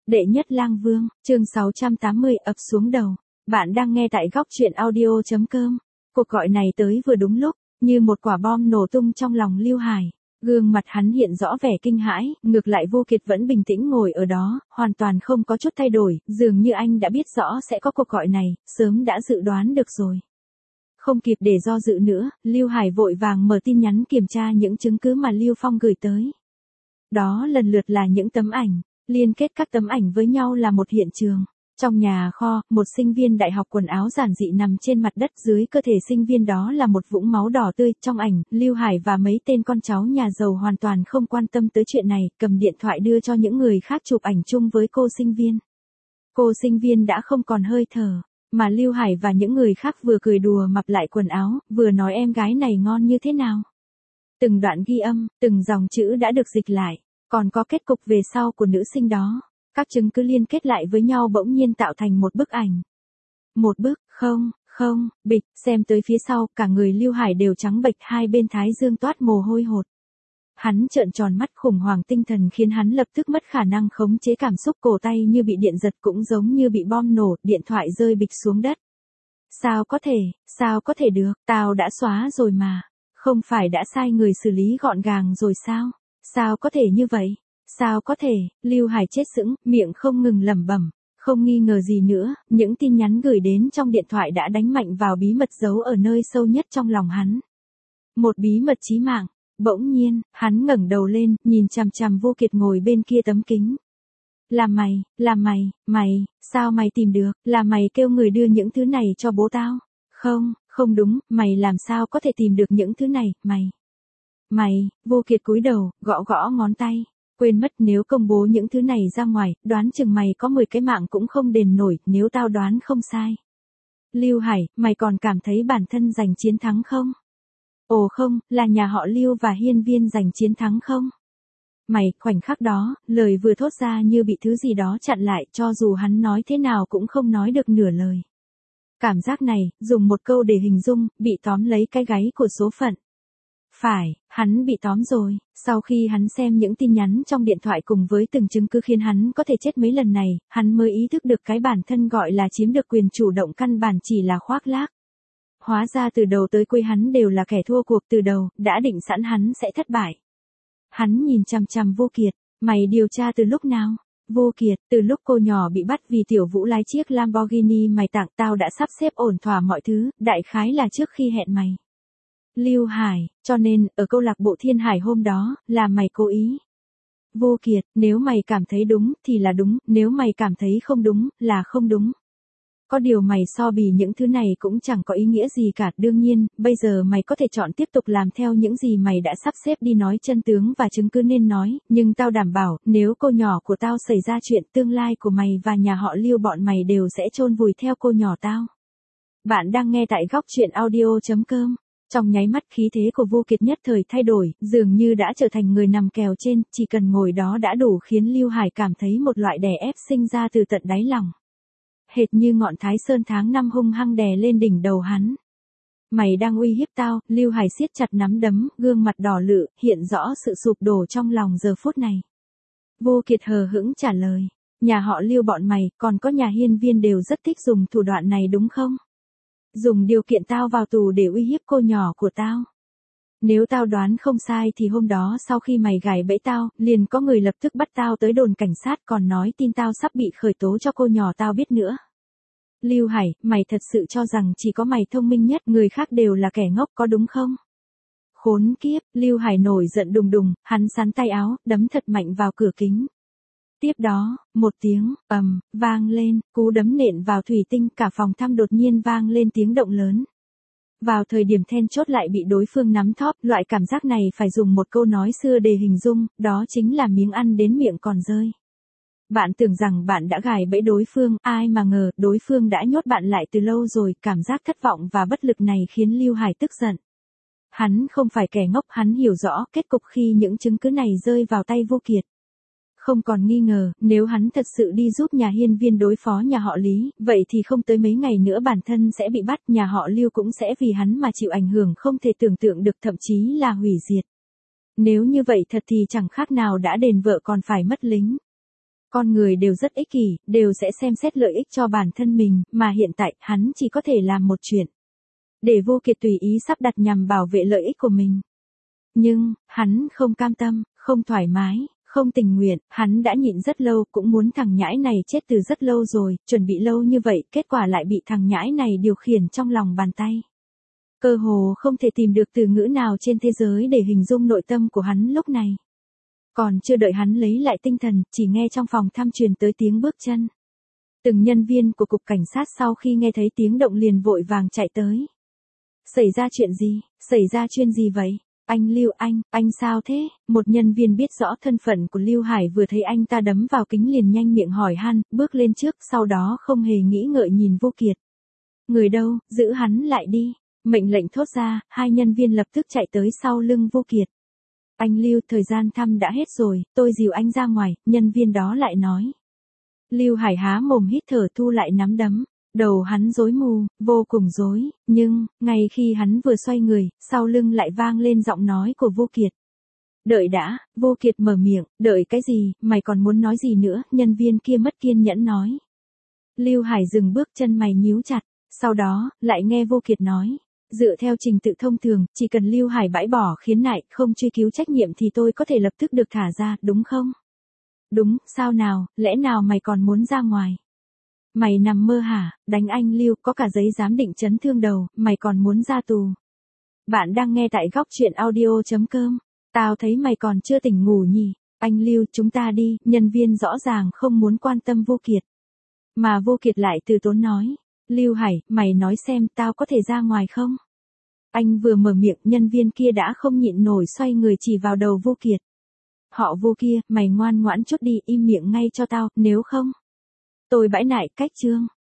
Đệ nhất lang vương, chương 680 ập xuống đầu. Bạn đang nghe tại góc truyện audio.com. Cuộc gọi này tới vừa đúng lúc, như một quả bom nổ tung trong lòng Lưu Hải. Gương mặt hắn hiện rõ vẻ kinh hãi, ngược lại Vô Kiệt vẫn bình tĩnh ngồi ở đó, hoàn toàn không có chút thay đổi, dường như anh đã biết rõ sẽ có cuộc gọi này, sớm đã dự đoán được rồi. Không kịp để do dự nữa, Lưu Hải vội vàng mở tin nhắn kiểm tra những chứng cứ mà Lưu Phong gửi tới. Đó lần lượt là những tấm ảnh. Liên kết các tấm ảnh với nhau là một hiện trường. Trong nhà kho, một sinh viên đại học quần áo giản dị nằm trên mặt đất, dưới cơ thể sinh viên đó là một vũng máu đỏ tươi. Trong ảnh, Lưu Hải và mấy tên con cháu nhà giàu hoàn toàn không quan tâm tới chuyện này, cầm điện thoại đưa cho những người khác chụp ảnh chung với cô sinh viên. Cô sinh viên đã không còn hơi thở, mà Lưu Hải và những người khác vừa cười đùa mập lại quần áo, vừa nói em gái này ngon như thế nào. Từng đoạn ghi âm, từng dòng chữ đã được dịch lại. Còn có kết cục về sau của nữ sinh đó. Các chứng cứ liên kết lại với nhau bỗng nhiên tạo thành một bức ảnh. Một bức, bịch, xem tới phía sau, cả người Lưu Hải đều trắng bệch, hai bên thái dương toát mồ hôi hột. Hắn trợn tròn mắt, khủng hoảng tinh thần khiến hắn lập tức mất khả năng khống chế cảm xúc, cổ tay như bị điện giật, cũng giống như bị bom nổ, điện thoại rơi bịch xuống đất. Sao có thể được, tao đã xóa rồi mà. Không phải đã sai người xử lý gọn gàng rồi sao? Sao có thể như vậy? Sao có thể? Lưu Hải chết sững, miệng không ngừng lẩm bẩm, không nghi ngờ gì nữa, những tin nhắn gửi đến trong điện thoại đã đánh mạnh vào bí mật giấu ở nơi sâu nhất trong lòng hắn. Một bí mật chí mạng. Bỗng nhiên, hắn ngẩng đầu lên, nhìn chằm chằm Vô Kiệt ngồi bên kia tấm kính. Là mày, sao mày tìm được? Là mày kêu người đưa những thứ này cho bố tao? Không đúng, mày làm sao có thể tìm được những thứ này, Mày, Vô Kiệt cúi đầu, gõ gõ ngón tay. Quên mất, nếu công bố những thứ này ra ngoài, đoán chừng mày có 10 cái mạng cũng không đền nổi, nếu tao đoán không sai. Lưu Hải, mày còn cảm thấy bản thân giành chiến thắng không? Ồ không, là nhà họ Lưu và hiên viên giành chiến thắng không? Mày, khoảnh khắc đó, lời vừa thốt ra như bị thứ gì đó chặn lại, cho dù hắn nói thế nào cũng không nói được nửa lời. Cảm giác này, dùng một câu để hình dung, bị tóm lấy cái gáy của số phận. Phải, hắn bị tóm rồi. Sau khi hắn xem những tin nhắn trong điện thoại cùng với từng chứng cứ khiến hắn có thể chết mấy lần này, hắn mới ý thức được cái bản thân gọi là chiếm được quyền chủ động căn bản chỉ là khoác lác. Hóa ra từ đầu tới cuối hắn đều là kẻ thua cuộc, từ đầu, đã định sẵn hắn sẽ thất bại. Hắn nhìn chằm chằm Vô Kiệt, mày điều tra từ lúc nào? Vô Kiệt, từ lúc cô nhỏ bị bắt vì Tiểu Vũ lái chiếc Lamborghini mày tặng, tao đã sắp xếp ổn thỏa mọi thứ, đại khái là trước khi hẹn mày. Lưu Hải, cho nên, ở câu lạc bộ Thiên Hải hôm đó, là mày cố ý. Vô Kiệt, nếu mày cảm thấy đúng, thì là đúng, nếu mày cảm thấy không đúng, là không đúng. Có điều mày so bì những thứ này cũng chẳng có ý nghĩa gì cả, đương nhiên, bây giờ mày có thể chọn tiếp tục làm theo những gì mày đã sắp xếp đi, nói chân tướng và chứng cứ nên nói, nhưng tao đảm bảo, nếu cô nhỏ của tao xảy ra chuyện, tương lai của mày và nhà họ Lưu bọn mày đều sẽ chôn vùi theo cô nhỏ tao. Bạn đang nghe tại góc truyện audio.com. Trong nháy mắt khí thế của Vô Kiệt nhất thời thay đổi, dường như đã trở thành người nằm kèo trên, chỉ cần ngồi đó đã đủ khiến Lưu Hải cảm thấy một loại đè ép sinh ra từ tận đáy lòng. Hệt như ngọn Thái Sơn tháng 5 hung hăng đè lên đỉnh đầu hắn. Mày đang uy hiếp tao, Lưu Hải siết chặt nắm đấm, gương mặt đỏ lự, hiện rõ sự sụp đổ trong lòng giờ phút này. Vô Kiệt hờ hững trả lời, nhà họ Lưu bọn mày, còn có nhà hiên viên đều rất thích dùng thủ đoạn này đúng không? Dùng điều kiện tao vào tù để uy hiếp cô nhỏ của tao. Nếu tao đoán không sai thì hôm đó sau khi mày gài bẫy tao, liền có người lập tức bắt tao tới đồn cảnh sát, còn nói tin tao sắp bị khởi tố cho cô nhỏ tao biết nữa. Lưu Hải, mày thật sự cho rằng chỉ có mày thông minh nhất, người khác đều là kẻ ngốc có đúng không? Khốn kiếp, Lưu Hải nổi giận đùng đùng, hắn sắn tay áo, đấm thật mạnh vào cửa kính. Tiếp đó, một tiếng, vang lên, cú đấm nện vào thủy tinh, cả phòng thăm đột nhiên vang lên tiếng động lớn. Vào thời điểm then chốt lại bị đối phương nắm thóp, loại cảm giác này phải dùng một câu nói xưa để hình dung, đó chính là miếng ăn đến miệng còn rơi. Bạn tưởng rằng bạn đã gài bẫy đối phương, ai mà ngờ, đối phương đã nhốt bạn lại từ lâu rồi, cảm giác thất vọng và bất lực này khiến Lưu Hải tức giận. Hắn không phải kẻ ngốc, hắn hiểu rõ kết cục khi những chứng cứ này rơi vào tay Vô Kiệt. Không còn nghi ngờ, nếu hắn thật sự đi giúp nhà hiên viên đối phó nhà họ Lý, vậy thì không tới mấy ngày nữa bản thân sẽ bị bắt, nhà họ Lưu cũng sẽ vì hắn mà chịu ảnh hưởng không thể tưởng tượng được, thậm chí là hủy diệt. Nếu như vậy thật thì chẳng khác nào đã đền vợ còn phải mất lính. Con người đều rất ích kỷ, đều sẽ xem xét lợi ích cho bản thân mình, mà hiện tại, hắn chỉ có thể làm một chuyện. Để Vô Kiệt tùy ý sắp đặt nhằm bảo vệ lợi ích của mình. Nhưng, hắn không cam tâm, không thoải mái, không tình nguyện, hắn đã nhịn rất lâu, cũng muốn thằng nhãi này chết từ rất lâu rồi, chuẩn bị lâu như vậy, kết quả lại bị thằng nhãi này điều khiển trong lòng bàn tay. Cơ hồ không thể tìm được từ ngữ nào trên thế giới để hình dung nội tâm của hắn lúc này. Còn chưa đợi hắn lấy lại tinh thần, chỉ nghe trong phòng thăm truyền tới tiếng bước chân. Từng nhân viên của cục cảnh sát sau khi nghe thấy tiếng động liền vội vàng chạy tới. Xảy ra chuyện gì? Xảy ra chuyện gì vậy? Anh Lưu, anh sao thế? Một nhân viên biết rõ thân phận của Lưu Hải vừa thấy anh ta đấm vào kính liền nhanh miệng hỏi han, bước lên trước, sau đó không hề nghĩ ngợi nhìn Vô Kiệt. Người đâu, giữ hắn lại đi. Mệnh lệnh thốt ra, hai nhân viên lập tức chạy tới sau lưng Vô Kiệt. Anh Lưu, thời gian thăm đã hết rồi, tôi dìu anh ra ngoài, nhân viên đó lại nói. Lưu Hải há mồm hít thở thu lại nắm đấm. Đầu hắn rối mù, vô cùng rối, nhưng, ngay khi hắn vừa xoay người, sau lưng lại vang lên giọng nói của Vô Kiệt. Đợi đã, Vô Kiệt mở miệng, đợi cái gì, mày còn muốn nói gì nữa, nhân viên kia mất kiên nhẫn nói. Lưu Hải dừng bước chân mày nhíu chặt, sau đó, lại nghe Vô Kiệt nói. Dựa theo trình tự thông thường, chỉ cần Lưu Hải bãi bỏ khiếu nại, không truy cứu trách nhiệm thì tôi có thể lập tức được thả ra, đúng không? Đúng, sao nào, lẽ nào mày còn muốn ra ngoài? Mày nằm mơ hả, đánh anh Lưu, có cả giấy giám định chấn thương đầu, mày còn muốn ra tù. Bạn đang nghe tại góc truyện audio.com. Tao thấy mày còn chưa tỉnh ngủ nhỉ. Anh Lưu, chúng ta đi, nhân viên rõ ràng không muốn quan tâm Vô Kiệt. Mà Vô Kiệt lại từ tốn nói. Lưu Hải, mày nói xem tao có thể ra ngoài không? Anh vừa mở miệng, nhân viên kia đã không nhịn nổi xoay người chỉ vào đầu Vô Kiệt. Họ Vô kia, mày ngoan ngoãn chút đi, im miệng ngay cho tao, nếu không. Tôi bãi nại cách chương.